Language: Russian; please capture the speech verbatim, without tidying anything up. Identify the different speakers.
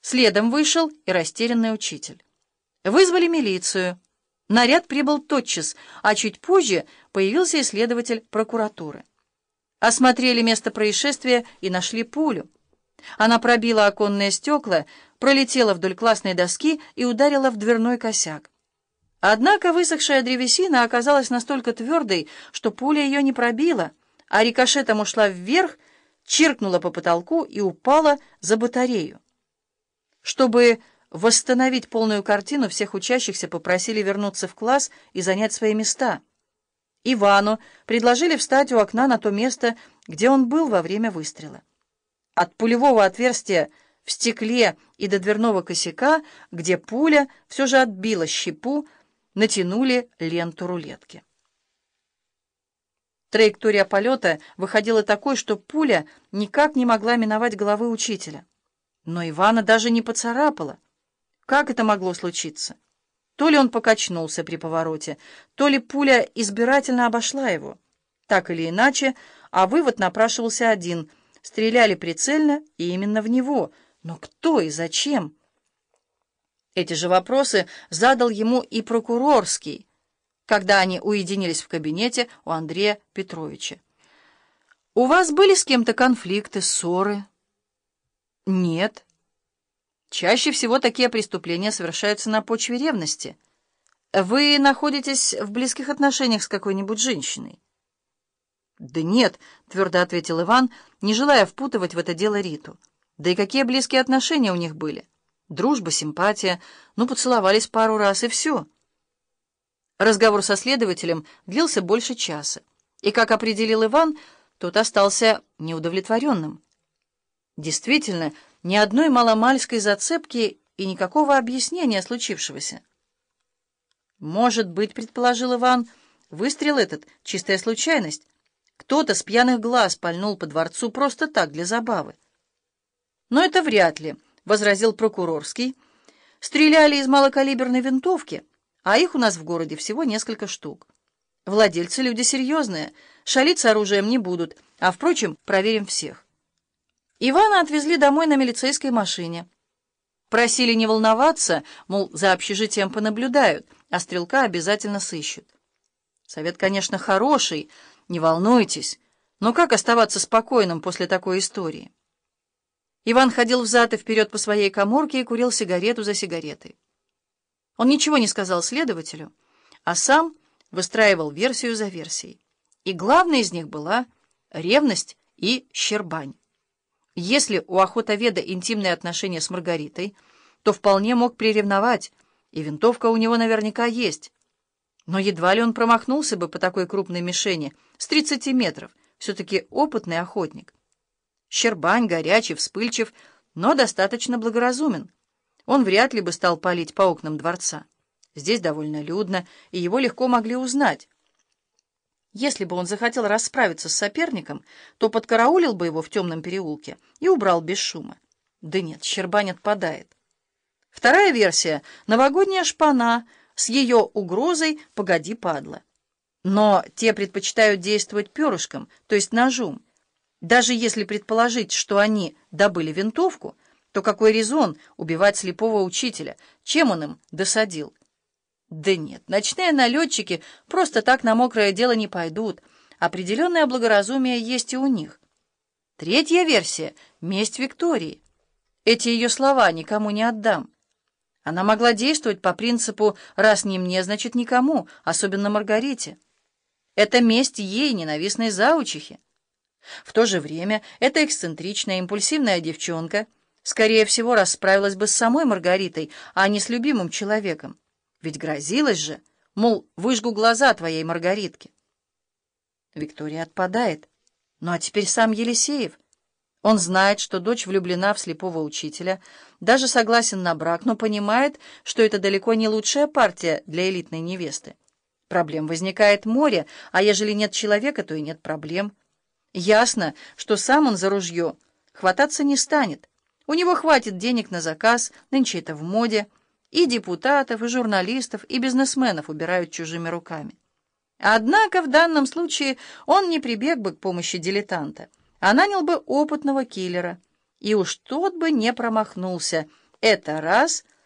Speaker 1: Следом вышел и растерянный учитель. Вызвали милицию. Наряд прибыл тотчас, а чуть позже появился и следователь прокуратуры. Осмотрели место происшествия и нашли пулю. Она пробила оконные стекла, пролетела вдоль классной доски и ударила в дверной косяк. Однако высохшая древесина оказалась настолько твердой, что пуля ее не пробила, а рикошетом ушла вверх, чиркнула по потолку и упала за батарею. Чтобы восстановить полную картину, всех учащихся попросили вернуться в класс и занять свои места. Ивану предложили встать у окна на то место, где он был во время выстрела. От пулевого отверстия в стекле и до дверного косяка, где пуля все же отбила щепу, натянули ленту рулетки. Траектория полета выходила такой, что пуля никак не могла миновать головы учителя. Но Ивана даже не поцарапала. Как это могло случиться? То ли он покачнулся при повороте, то ли пуля избирательно обошла его. Так или иначе, а вывод напрашивался один. Стреляли прицельно и именно в него. Но кто и зачем? Эти же вопросы задал ему и прокурорский, когда они уединились в кабинете у Андрея Петровича. «У вас были с кем-то конфликты, ссоры?» «Нет». Чаще всего такие преступления совершаются на почве ревности. Вы находитесь в близких отношениях с какой-нибудь женщиной? Да нет, твердо ответил Иван, не желая впутывать в это дело Риту. Да и какие близкие отношения у них были? Дружба, симпатия, ну, поцеловались пару раз и все. Разговор со следователем длился больше часа, и, как определил Иван, тот остался неудовлетворенным. Действительно, ни одной маломальской зацепки и никакого объяснения случившегося. «Может быть, — предположил Иван, — выстрел этот — чистая случайность. Кто-то с пьяных глаз пальнул по дворцу просто так, для забавы». «Но это вряд ли, — возразил прокурорский. Стреляли из малокалиберной винтовки, а их у нас в городе всего несколько штук. Владельцы люди серьезные, шалить с оружием не будут, а, впрочем, проверим всех». Ивана отвезли домой на милицейской машине. Просили не волноваться, мол, за общежитием понаблюдают, а стрелка обязательно сыщут. Совет, конечно, хороший, не волнуйтесь, но как оставаться спокойным после такой истории? Иван ходил взад и вперед по своей каморке и курил сигарету за сигаретой. Он ничего не сказал следователю, а сам выстраивал версию за версией. И главной из них была ревность и щербань. Если у охотоведа интимные отношения с Маргаритой, то вполне мог приревновать, и винтовка у него наверняка есть. Но едва ли он промахнулся бы по такой крупной мишени с тридцати метров, все-таки опытный охотник. Щербань горячий, вспыльчив, но достаточно благоразумен. Он вряд ли бы стал палить по окнам дворца. Здесь довольно людно, и его легко могли узнать. Если бы он захотел расправиться с соперником, то подкараулил бы его в темном переулке и убрал без шума. Да нет, Щербань отпадает. Вторая версия — новогодняя шпана с ее угрозой «погоди, падла». Но те предпочитают действовать перышком, то есть ножом. Даже если предположить, что они добыли винтовку, то какой резон убивать слепого учителя? Чем он им досадил? Да нет, ночные налетчики просто так на мокрое дело не пойдут. Определенное благоразумие есть и у них. Третья версия — месть Виктории. Эти ее слова «никому не отдам». Она могла действовать по принципу «раз не мне, значит никому», особенно Маргарите. Это месть ей, ненавистной заучихе. В то же время эта эксцентричная, импульсивная девчонка, скорее всего, расправилась бы с самой Маргаритой, а не с любимым человеком. Ведь грозилась же, мол, выжгу глаза твоей Маргаритке. Виктория отпадает. Ну а теперь сам Елисеев. Он знает, что дочь влюблена в слепого учителя, даже согласен на брак, но понимает, что это далеко не лучшая партия для элитной невесты. Проблем возникает море, а ежели нет человека, то и нет проблем. Ясно, что сам он за ружье хвататься не станет. У него хватит денег на заказ, нынче это в моде. И депутатов, и журналистов, и бизнесменов убирают чужими руками. Однако в данном случае он не прибег бы к помощи дилетанта, а нанял бы опытного киллера, и уж тот бы не промахнулся, Это раз.